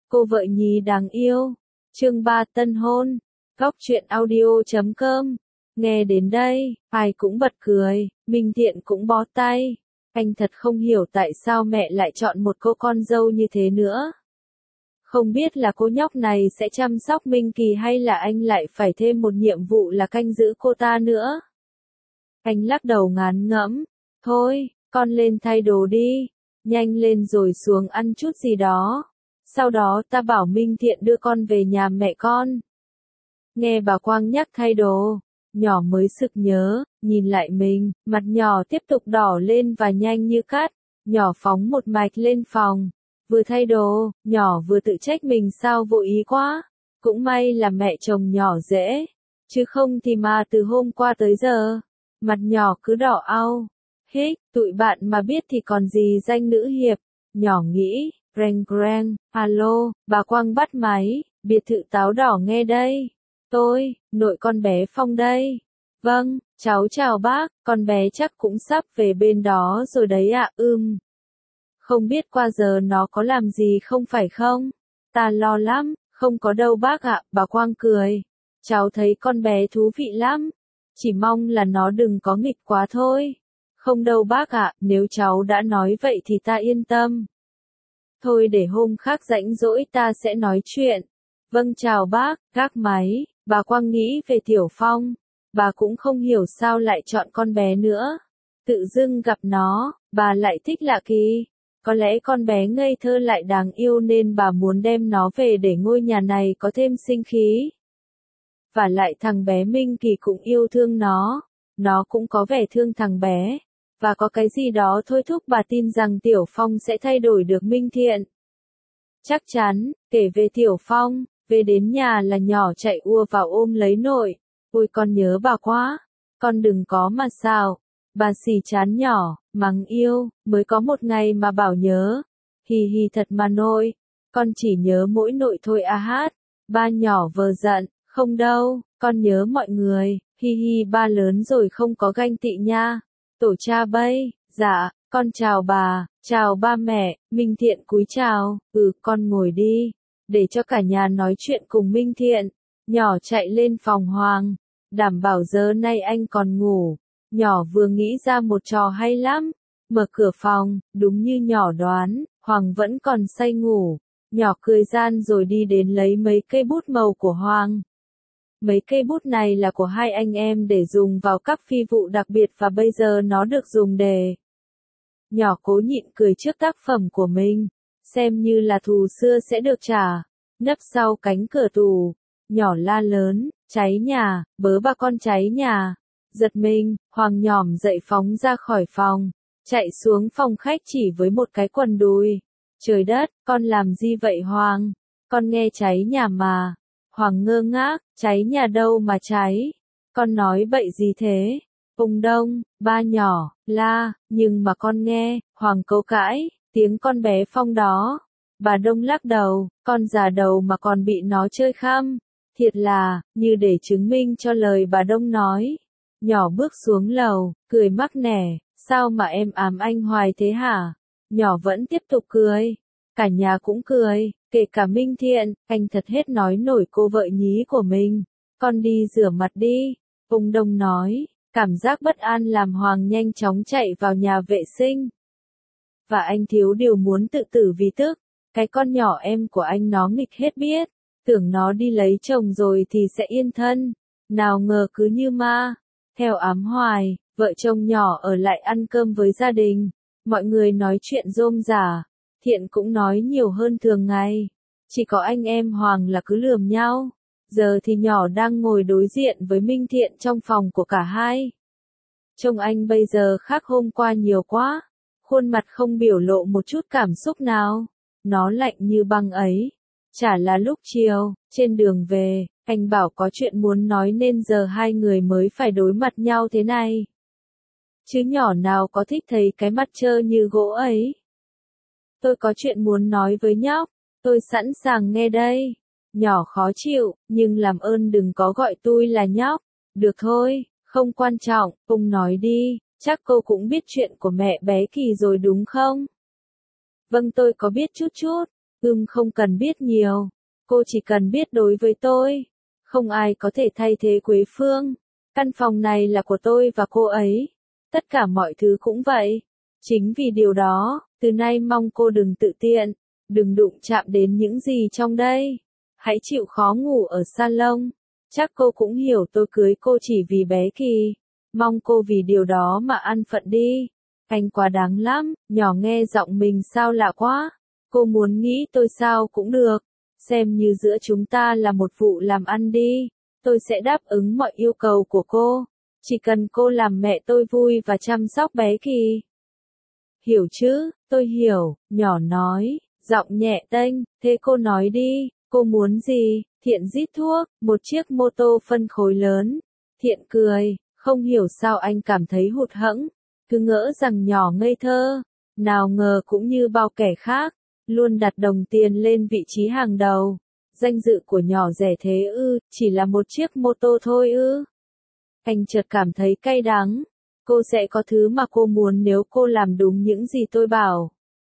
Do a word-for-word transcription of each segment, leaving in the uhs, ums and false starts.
Cô vợ nhí đáng yêu. Chương ba tân hôn. Góc truyện audio chấm com. Nghe đến đây, ai cũng bật cười, Minh Thiện cũng bó tay. Anh thật không hiểu tại sao mẹ lại chọn một cô con dâu như thế nữa. Không biết là cô nhóc này sẽ chăm sóc Minh Kỳ hay là anh lại phải thêm một nhiệm vụ là canh giữ cô ta nữa. Anh lắc đầu ngán ngẫm. Thôi, con lên thay đồ đi. Nhanh lên rồi xuống ăn chút gì đó. Sau đó ta bảo Minh Thiện đưa con về nhà mẹ con. Nghe bà Quang nhắc thay đồ, nhỏ mới sực nhớ, nhìn lại mình, mặt nhỏ tiếp tục đỏ lên và nhanh như cắt. Nhỏ phóng một mạch lên phòng. Vừa thay đồ, nhỏ vừa tự trách mình sao vội ý quá. Cũng may là mẹ chồng nhỏ dễ. Chứ không thì mà từ hôm qua tới giờ, mặt nhỏ cứ đỏ au. Hích, tụi bạn mà biết thì còn gì danh nữ hiệp. Nhỏ nghĩ, reng reng, alo, bà Quang bắt máy, biệt thự Táo Đỏ nghe đây. Tôi, nội con bé Phong đây. Vâng, cháu chào bác, con bé chắc cũng sắp về bên đó rồi đấy ạ. Ừm. Không biết qua giờ nó có làm gì không phải không? Ta lo lắm, không có đâu bác ạ, bà Quang cười. Cháu thấy con bé thú vị lắm. Chỉ mong là nó đừng có nghịch quá thôi. Không đâu bác ạ, nếu cháu đã nói vậy thì ta yên tâm. Thôi để hôm khác rảnh rỗi ta sẽ nói chuyện. Vâng chào bác, gác máy, bà Quang nghĩ về Tiểu Phong. Bà cũng không hiểu sao lại chọn con bé nữa. Tự dưng gặp nó, bà lại thích lạ kỳ. Có lẽ con bé ngây thơ lại đáng yêu nên bà muốn đem nó về để ngôi nhà này có thêm sinh khí. Và lại thằng bé Minh Kỳ cũng yêu thương nó. Nó cũng có vẻ thương thằng bé. Và có cái gì đó thôi thúc bà tin rằng Tiểu Phong sẽ thay đổi được Minh Thiện. Chắc chắn, kể về Tiểu Phong, về đến nhà là nhỏ chạy ua vào ôm lấy nội. Ôi con nhớ bà quá, con đừng có mà sao. Bà xì chán nhỏ, mắng yêu, mới có một ngày mà bảo nhớ. Hì hì thật mà nội, con chỉ nhớ mỗi nội thôi à hát. Ba nhỏ vờ giận, không đâu, con nhớ mọi người, hi hi ba lớn rồi không có ganh tị nha. Tổ cha bây, dạ, con chào bà, chào ba mẹ, Minh Thiện cúi chào, ừ con ngồi đi, để cho cả nhà nói chuyện cùng Minh Thiện. Nhỏ chạy lên phòng Hoàng, đảm bảo giờ nay anh còn ngủ. Nhỏ vừa nghĩ ra một trò hay lắm, mở cửa phòng, đúng như nhỏ đoán, Hoàng vẫn còn say ngủ. Nhỏ cười gian rồi đi đến lấy mấy cây bút màu của Hoàng. Mấy cây bút này là của hai anh em để dùng vào các phi vụ đặc biệt và bây giờ nó được dùng để. Nhỏ cố nhịn cười trước tác phẩm của mình, xem như là thù xưa sẽ được trả. Nấp sau cánh cửa tủ, nhỏ la lớn, cháy nhà, bớ ba con cháy nhà. Giật mình, Hoàng nhỏm dậy phóng ra khỏi phòng, chạy xuống phòng khách chỉ với một cái quần đùi. Trời đất, con làm gì vậy Hoàng? Con nghe cháy nhà mà. Hoàng ngơ ngác, cháy nhà đâu mà cháy? Con nói bậy gì thế? Ung đông, ba nhỏ, la, nhưng mà con nghe, Hoàng cấu cãi, tiếng con bé Phong đó. Bà Đông lắc đầu, con già đầu mà còn bị nó chơi khăm. Thiệt là, như để chứng minh cho lời bà Đông nói. Nhỏ bước xuống lầu, cười mắc nẻ, sao mà em ám anh hoài thế hả? Nhỏ vẫn tiếp tục cười. Cả nhà cũng cười, kể cả Minh Thiện, anh thật hết nói nổi cô vợ nhí của mình. Con đi rửa mặt đi, ông Đông nói, cảm giác bất an làm Hoàng nhanh chóng chạy vào nhà vệ sinh. Và anh thiếu điều muốn tự tử vì tức, cái con nhỏ em của anh nó nghịch hết biết, tưởng nó đi lấy chồng rồi thì sẽ yên thân, nào ngờ cứ như ma. Theo ám hoài, vợ chồng nhỏ ở lại ăn cơm với gia đình, mọi người nói chuyện rôm rả. Thiện cũng nói nhiều hơn thường ngày. Chỉ có anh em Hoàng là cứ lườm nhau. Giờ thì nhỏ đang ngồi đối diện với Minh Thiện trong phòng của cả hai. Trông anh bây giờ khác hôm qua nhiều quá. Khuôn mặt không biểu lộ một chút cảm xúc nào. Nó lạnh như băng ấy. Chả là lúc chiều, trên đường về, anh bảo có chuyện muốn nói nên giờ hai người mới phải đối mặt nhau thế này. Chứ nhỏ nào có thích thấy cái mặt trơ như gỗ ấy. Tôi có chuyện muốn nói với nhóc, tôi sẵn sàng nghe đây. Nhỏ khó chịu, nhưng làm ơn đừng có gọi tôi là nhóc. Được thôi, không quan trọng, ông nói đi, chắc cô cũng biết chuyện của mẹ bé Kỳ rồi đúng không? Vâng tôi có biết chút chút, Ừm không cần biết nhiều. Cô chỉ cần biết đối với tôi, không ai có thể thay thế Quế Phương. Căn phòng này là của tôi và cô ấy. Tất cả mọi thứ cũng vậy. Chính vì điều đó, từ nay mong cô đừng tự tiện, đừng đụng chạm đến những gì trong đây. Hãy chịu khó ngủ ở salon. Chắc cô cũng hiểu tôi cưới cô chỉ vì bé Kỳ. Mong cô vì điều đó mà ăn phận đi. Anh quá đáng lắm, nhỏ nghe giọng mình sao lạ quá. Cô muốn nghĩ tôi sao cũng được. Xem như giữa chúng ta là một vụ làm ăn đi. Tôi sẽ đáp ứng mọi yêu cầu của cô. Chỉ cần cô làm mẹ tôi vui và chăm sóc bé Kỳ. Hiểu chứ, tôi hiểu, nhỏ nói, giọng nhẹ tênh, thế cô nói đi, cô muốn gì? Thiện rít thuốc, một chiếc mô tô phân khối lớn. Thiện cười, không hiểu sao anh cảm thấy hụt hẫng, cứ ngỡ rằng nhỏ ngây thơ, nào ngờ cũng như bao kẻ khác, luôn đặt đồng tiền lên vị trí hàng đầu. Danh dự của nhỏ rẻ thế ư, chỉ là một chiếc mô tô thôi ư. Anh chợt cảm thấy cay đắng. Cô sẽ có thứ mà cô muốn nếu cô làm đúng những gì tôi bảo.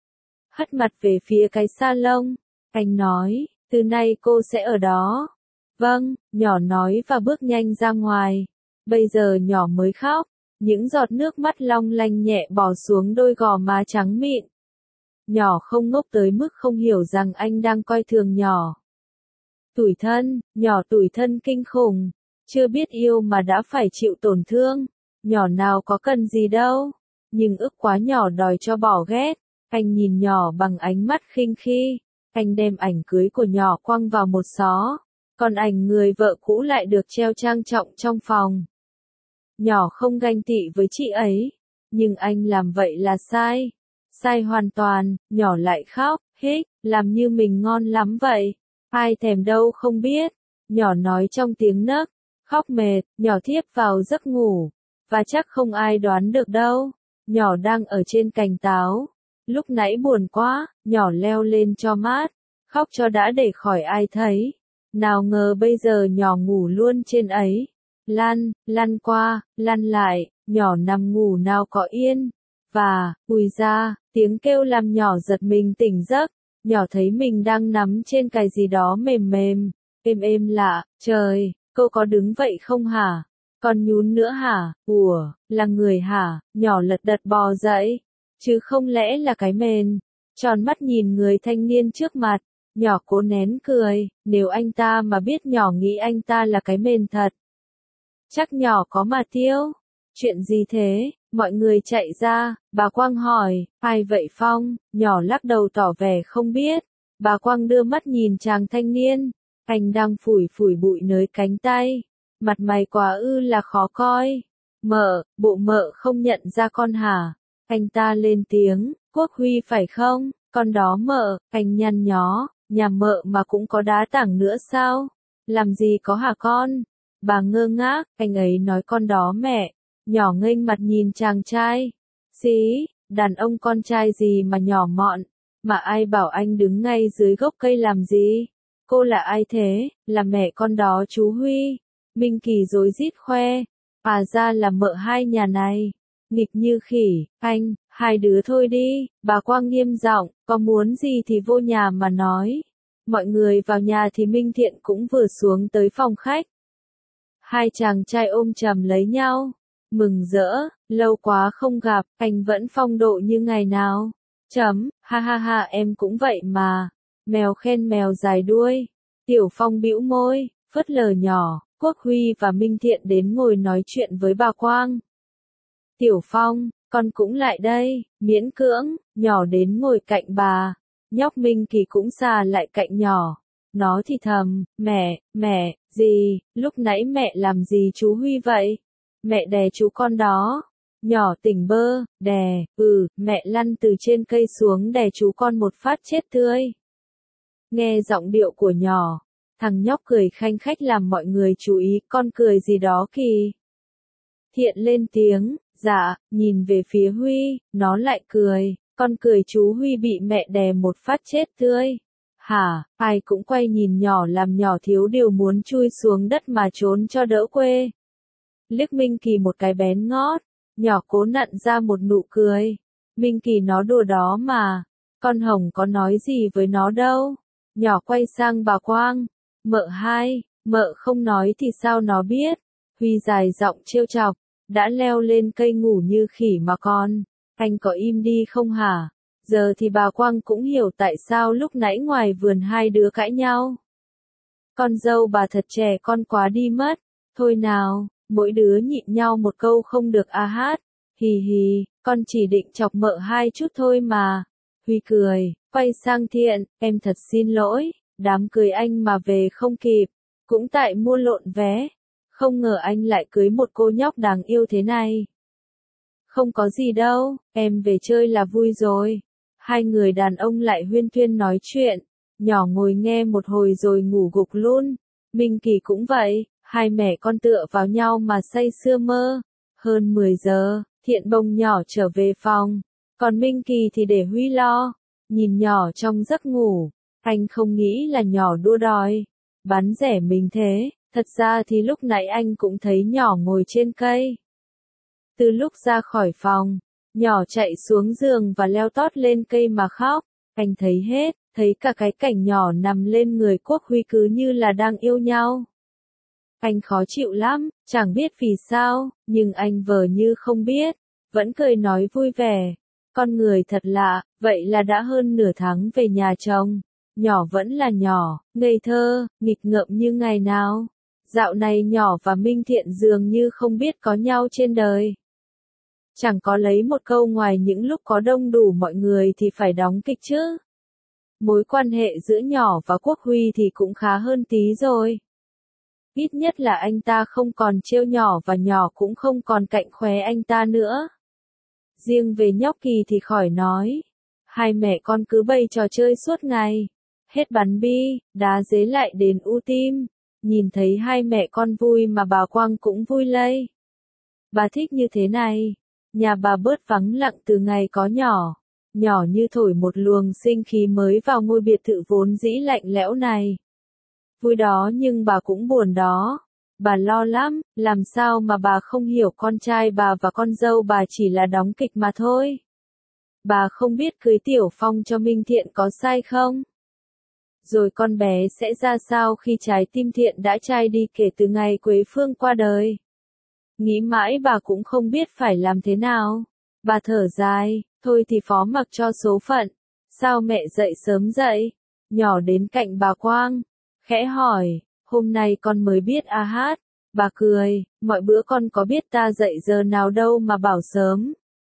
Hất mặt về phía cái salon, anh nói, từ nay cô sẽ ở đó. Vâng, nhỏ nói và bước nhanh ra ngoài. Bây giờ nhỏ mới khóc, những giọt nước mắt long lanh nhẹ bỏ xuống đôi gò má trắng mịn. Nhỏ không ngốc tới mức không hiểu rằng anh đang coi thường nhỏ. Tủi thân, nhỏ tủi thân kinh khủng, chưa biết yêu mà đã phải chịu tổn thương. Nhỏ nào có cần gì đâu, nhưng ức quá nhỏ đòi cho bỏ ghét. Anh nhìn nhỏ bằng ánh mắt khinh khi, anh đem ảnh cưới của nhỏ quăng vào một xó, còn ảnh người vợ cũ lại được treo trang trọng trong phòng. Nhỏ không ganh tị với chị ấy, nhưng anh làm vậy là sai, sai hoàn toàn. Nhỏ lại khóc, hích, làm như mình ngon lắm vậy, ai thèm đâu không biết. Nhỏ nói trong tiếng nấc, khóc mệt, nhỏ thiếp vào giấc ngủ. Và chắc không ai đoán được đâu, nhỏ đang ở trên cành táo. Lúc nãy buồn quá, nhỏ leo lên cho mát, khóc cho đã để khỏi ai thấy. Nào ngờ bây giờ nhỏ ngủ luôn trên ấy. Lăn, lăn qua, lăn lại, nhỏ nằm ngủ nào có yên. Và, ui ra, tiếng kêu làm nhỏ giật mình tỉnh giấc. Nhỏ thấy mình đang nằm trên cái gì đó mềm mềm, êm êm lạ. Trời, cô có đứng vậy không hả? Còn nhún nữa hả? Ủa, là người hả? Nhỏ lật đật bò dậy. Chứ không lẽ là cái mền? Tròn mắt nhìn người thanh niên trước mặt. Nhỏ cố nén cười, nếu anh ta mà biết nhỏ nghĩ anh ta là cái mền thật. Chắc nhỏ có mà tiêu. Chuyện gì thế? Mọi người chạy ra, bà Quang hỏi, ai vậy Phong? Nhỏ lắc đầu tỏ vẻ không biết. Bà Quang đưa mắt nhìn chàng thanh niên. Anh đang phủi phủi bụi nơi cánh tay. Mặt mày quá ư là khó coi. Mợ, bộ mợ không nhận ra con hả? Anh ta lên tiếng, Quốc Huy phải không? Con đó mợ, anh nhăn nhó, nhà mợ mà cũng có đá tảng nữa sao? Làm gì có hả con? Bà ngơ ngác, anh ấy nói con đó mẹ. Nhỏ nghênh mặt nhìn chàng trai. Xí, đàn ông con trai gì mà nhỏ mọn, mà ai bảo anh đứng ngay dưới gốc cây làm gì? Cô là ai thế? Là mẹ con đó chú Huy. Minh Kỳ rối rít khoe, à ra là mợ hai nhà này. Nghịch như khỉ, anh, hai đứa thôi đi. Bà Quang nghiêm giọng, có muốn gì thì vô nhà mà nói. Mọi người vào nhà thì Minh Thiện cũng vừa xuống tới phòng khách. Hai chàng trai ôm chầm lấy nhau, mừng rỡ, lâu quá không gặp, anh vẫn phong độ như ngày nào. Chấm, ha ha ha em cũng vậy mà. Mèo khen mèo dài đuôi. Tiểu Phong bĩu môi, phớt lờ nhỏ. Quốc Huy và Minh Thiện đến ngồi nói chuyện với bà Quang. Tiểu Phong, con cũng lại đây, miễn cưỡng, nhỏ đến ngồi cạnh bà. Nhóc Minh Kỳ cũng xà lại cạnh nhỏ. Nó thì thầm, mẹ, mẹ, gì, lúc nãy mẹ làm gì chú Huy vậy? Mẹ đè chú con đó. Nhỏ tỉnh bơ, đè, ừ, mẹ lăn từ trên cây xuống đè chú con một phát chết tươi. Nghe giọng điệu của nhỏ, thằng nhóc cười khanh khách làm mọi người chú ý, con cười gì đó kỳ. Thiện lên tiếng, dạ, nhìn về phía Huy, nó lại cười, con cười chú Huy bị mẹ đè một phát chết tươi. Hả, ai cũng quay nhìn nhỏ làm nhỏ thiếu điều muốn chui xuống đất mà trốn cho đỡ quê. Liếc Minh Kỳ một cái bén ngót, nhỏ cố nặn ra một nụ cười. Minh Kỳ nó đùa đó mà, Con Hồng có nói gì với nó đâu. Nhỏ quay sang bà Quang. Mợ hai, mợ không nói thì sao nó biết. Huy dài giọng trêu chọc. Đã leo lên cây ngủ như khỉ mà con. Anh có im đi không hả? Giờ thì bà Quang cũng hiểu tại sao lúc nãy ngoài vườn hai đứa cãi nhau. Con dâu bà thật trẻ con quá đi mất. Thôi nào, mỗi đứa nhịn nhau một câu không được a hát. Hì hì, con chỉ định chọc mợ hai chút thôi mà. Huy cười, quay sang Thiện, em thật xin lỗi, đám cưới anh mà về không kịp. Cũng tại mua lộn vé. Không ngờ anh lại cưới một cô nhóc đáng yêu thế này. Không có gì đâu, em về chơi là vui rồi. Hai người đàn ông lại huyên thuyên nói chuyện. Nhỏ ngồi nghe một hồi rồi ngủ gục luôn. Minh Kỳ cũng vậy, hai mẹ con tựa vào nhau mà say sưa mơ. Hơn mười giờ, Thiện bồng nhỏ trở về phòng. Còn Minh Kỳ thì để Huy lo. Nhìn nhỏ trong giấc ngủ, anh không nghĩ là nhỏ đua đòi. Bán rẻ mình thế, thật ra thì lúc nãy anh cũng thấy nhỏ ngồi trên cây. Từ lúc ra khỏi phòng, nhỏ chạy xuống giường và leo tót lên cây mà khóc. Anh thấy hết, thấy cả cái cảnh nhỏ nằm lên người Quốc Huy cứ như là đang yêu nhau. Anh khó chịu lắm, chẳng biết vì sao, nhưng anh vờ như không biết, vẫn cười nói vui vẻ. Con người thật lạ, vậy là đã hơn nửa tháng về nhà chồng. Nhỏ vẫn là nhỏ, ngây thơ, nghịch ngợm như ngày nào. Dạo này nhỏ và Minh Thiện dường như không biết có nhau trên đời. Chẳng có lấy một câu ngoài những lúc có đông đủ mọi người thì phải đóng kịch chứ. Mối quan hệ giữa nhỏ và Quốc Huy thì cũng khá hơn tí rồi. Ít nhất là anh ta không còn trêu nhỏ và nhỏ cũng không còn cạnh khóe anh ta nữa. Riêng về nhóc Kỳ thì khỏi nói. Hai mẹ con cứ bày trò chơi suốt ngày. Hết bắn bi, đá dế lại đến u tim. Nhìn thấy hai mẹ con vui mà bà Quang cũng vui lây. Bà thích như thế này. Nhà bà bớt vắng lặng từ ngày có nhỏ. Nhỏ như thổi một luồng sinh khí mới vào ngôi biệt thự vốn dĩ lạnh lẽo này. Vui đó nhưng bà cũng buồn đó. Bà lo lắm, làm sao mà bà không hiểu con trai bà và con dâu bà chỉ là đóng kịch mà thôi. Bà không biết cưới Tiểu Phong cho Minh Thiện có sai không? Rồi con bé sẽ ra sao khi trái tim Thiện đã chai đi kể từ ngày Quế Phương qua đời? Nghĩ mãi bà cũng không biết phải làm thế nào. Bà thở dài, thôi thì phó mặc cho số phận. Sao mẹ dậy sớm dậy? Nhỏ đến cạnh bà Quang, khẽ hỏi, hôm nay con mới biết a hát. Bà cười, mọi bữa con có biết ta dậy giờ nào đâu mà bảo sớm.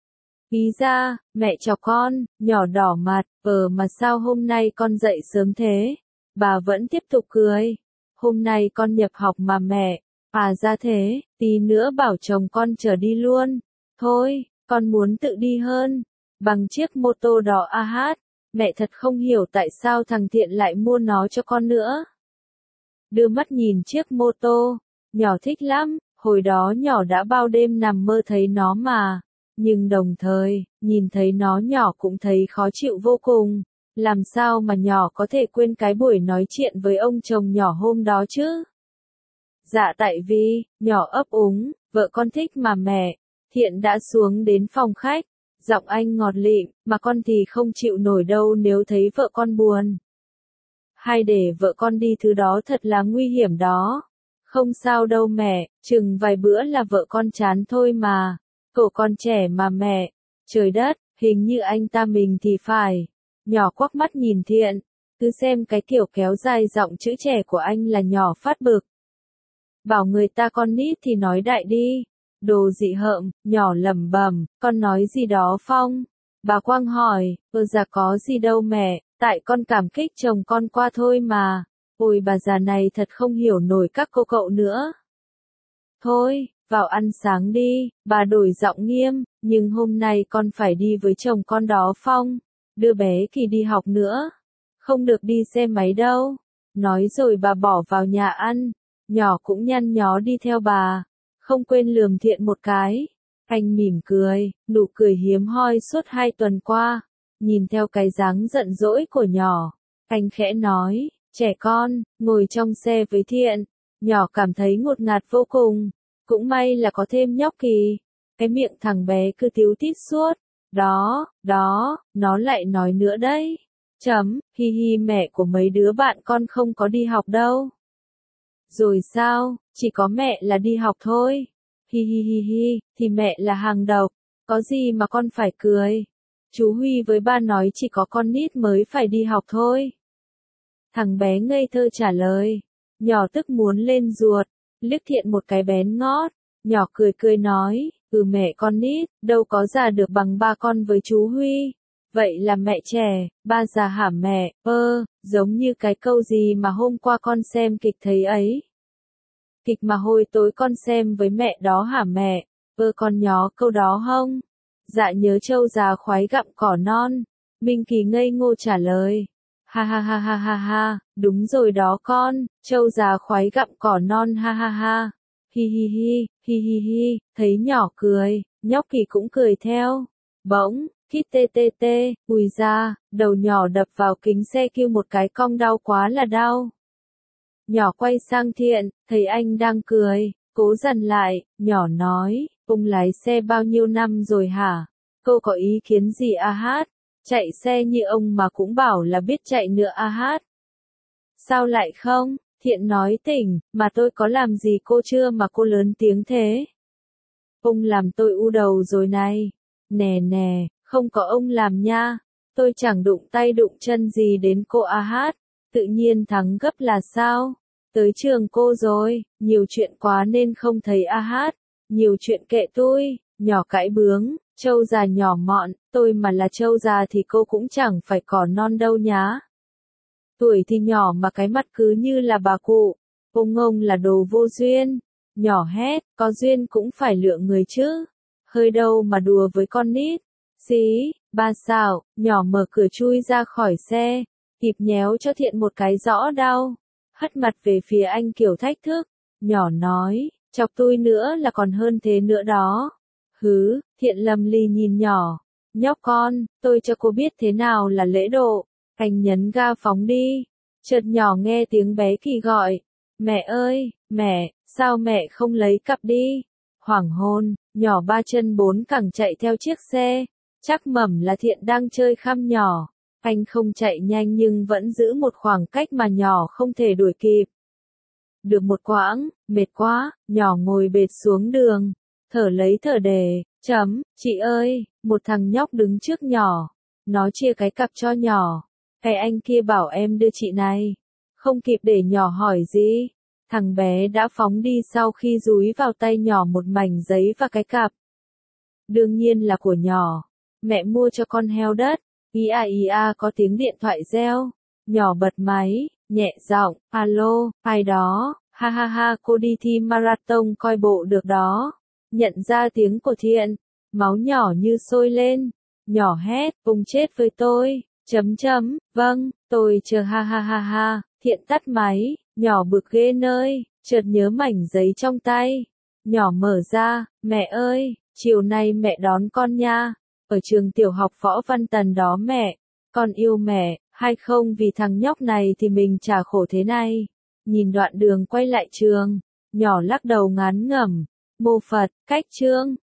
Ý ra, mẹ chọc con, nhỏ đỏ mặt, ờ mà sao hôm nay con dậy sớm thế? Bà vẫn tiếp tục cười. Hôm nay con nhập học mà mẹ. À ra thế, tí nữa bảo chồng con chở đi luôn. Thôi, con muốn tự đi hơn. Bằng chiếc mô tô đỏ a hát. Mẹ thật không hiểu tại sao thằng Thiện lại mua nó cho con nữa. Đưa mắt nhìn chiếc mô tô. Nhỏ thích lắm, hồi đó nhỏ đã bao đêm nằm mơ thấy nó mà. Nhưng đồng thời, nhìn thấy nó nhỏ cũng thấy khó chịu vô cùng. Làm sao mà nhỏ có thể quên cái buổi nói chuyện với ông chồng nhỏ hôm đó chứ? Dạ tại vì, nhỏ ấp úng, vợ con thích mà mẹ. Thiện đã xuống đến phòng khách. Giọng anh ngọt lịm, mà con thì không chịu nổi đâu nếu thấy vợ con buồn. Hay để vợ con đi thứ đó thật là nguy hiểm đó. Không sao đâu mẹ, chừng vài bữa là vợ con chán thôi mà. Cậu con trẻ mà mẹ. Trời đất, hình như anh ta mình thì phải. Nhỏ quắc mắt nhìn Thiện. Cứ xem cái kiểu kéo dài giọng chữ trẻ của anh là nhỏ phát bực. Bảo người ta con nít thì nói đại đi. Đồ dị hợm, nhỏ lẩm bẩm, con nói gì đó Phong? Bà Quang hỏi, ơ dạ có gì đâu mẹ, tại con cảm kích chồng con qua thôi mà. Ôi bà già này thật không hiểu nổi các cô cậu nữa. Thôi, vào ăn sáng đi, bà đổi giọng nghiêm, nhưng hôm nay con phải đi với chồng con đó Phong. Đưa bé Kỳ đi học nữa. Không được đi xe máy đâu. Nói rồi bà bỏ vào nhà ăn. Nhỏ cũng nhăn nhó đi theo bà. Không quên lườm Thiện một cái. Anh mỉm cười, nụ cười hiếm hoi suốt hai tuần qua. Nhìn theo cái dáng giận dỗi của nhỏ. Anh khẽ nói, trẻ con, ngồi trong xe với Thiện. Nhỏ cảm thấy ngột ngạt vô cùng. Cũng may là có thêm nhóc Kỳ. Cái miệng thằng bé cứ tíu tít suốt. Đó, đó, nó lại nói nữa đấy. Chấm, hi hi mẹ của mấy đứa bạn con không có đi học đâu. Rồi sao, chỉ có mẹ là đi học thôi. Hi hi hi hi, thì mẹ là hàng độc, có gì mà con phải cười. Chú Huy với ba nói chỉ có con nít mới phải đi học thôi. Thằng bé ngây thơ trả lời, nhỏ tức muốn lên ruột, liếc Thiện một cái bén ngót, nhỏ cười cười nói, ừ mẹ con nít, đâu có già được bằng ba con với chú Huy. Vậy là mẹ trẻ, ba già hả mẹ, ơ, giống như cái câu gì mà hôm qua con xem kịch thấy ấy. Kịch mà hồi tối con xem với mẹ đó hả mẹ, ơ con nhó câu đó không? Dạ nhớ trâu già khoái gặm cỏ non. Minh Kỳ ngây ngô trả lời. Ha ha ha ha ha ha, đúng rồi đó con, trâu già khoái gặm cỏ non ha ha ha. Hi hi hi, hi hi hi, thấy nhỏ cười, nhóc Kỳ cũng cười theo. Bỗng, khít tê tê tê, ùi ra, đầu nhỏ đập vào kính xe kêu một cái cong đau quá là đau. Nhỏ quay sang Thiện, thấy anh đang cười, cố dằn lại, nhỏ nói, ông lái xe bao nhiêu năm rồi hả? Cô có ý kiến gì a hát? Chạy xe như ông mà cũng bảo là biết chạy nữa a hát. Sao lại không? Thiện nói tỉnh, mà tôi có làm gì cô chưa mà cô lớn tiếng thế? Ông làm tôi u đầu rồi này. Nè nè, không có ông làm nha. Tôi chẳng đụng tay đụng chân gì đến cô a hát. Tự nhiên thắng gấp là sao? Tới trường cô rồi, nhiều chuyện quá nên không thấy a hát. Nhiều chuyện kệ tôi, nhỏ cãi bướng, trâu già nhỏ mọn, tôi mà là trâu già thì cô cũng chẳng phải cỏ non đâu nhá. Tuổi thì nhỏ mà cái mặt cứ như là bà cụ, ông ông là đồ vô duyên. Nhỏ hét, có duyên cũng phải lựa người chứ. Hơi đâu mà đùa với con nít. Xí, ba xạo, nhỏ mở cửa chui ra khỏi xe, kịp nhéo cho Thiện một cái rõ đau. Hất mặt về phía anh kiểu thách thức. Nhỏ nói, chọc tôi nữa là còn hơn thế nữa đó. Hứ, Thiện lầm lì nhìn nhỏ. Nhóc con, tôi cho cô biết thế nào là lễ độ. Anh nhấn ga phóng đi. Chợt nhỏ nghe tiếng bé Kỳ gọi. Mẹ ơi, mẹ, sao mẹ không lấy cặp đi? Hoảng hồn, nhỏ ba chân bốn cẳng chạy theo chiếc xe. Chắc mẩm là Thiện đang chơi khăm nhỏ. Anh không chạy nhanh nhưng vẫn giữ một khoảng cách mà nhỏ không thể đuổi kịp. Được một quãng, mệt quá, nhỏ ngồi bệt xuống đường. Thở lấy thở để, chấm, chị ơi, một thằng nhóc đứng trước nhỏ. Nó chia cái cặp cho nhỏ. Cái anh kia bảo em đưa chị này. Không kịp để nhỏ hỏi gì. Thằng bé đã phóng đi sau khi dúi vào tay nhỏ một mảnh giấy và cái cặp. Đương nhiên là của nhỏ. Mẹ mua cho con heo đất. Ý à ý à có tiếng điện thoại reo. Nhỏ bật máy, nhẹ giọng, alo, ai đó, ha ha ha cô đi thi marathon coi bộ được đó. Nhận ra tiếng của Thiện, máu nhỏ như sôi lên. Nhỏ hét, cùng chết với tôi, chấm chấm, vâng, tôi chờ ha ha ha ha. Thiện tắt máy, nhỏ bực ghê nơi, chợt nhớ mảnh giấy trong tay. Nhỏ mở ra, mẹ ơi, chiều nay mẹ đón con nha. Ở trường tiểu học Võ Văn Tần đó mẹ, con yêu mẹ, hay không vì thằng nhóc này thì mình chả khổ thế này. Nhìn đoạn đường quay lại trường, nhỏ lắc đầu ngán ngẩm, mô Phật, cách chương.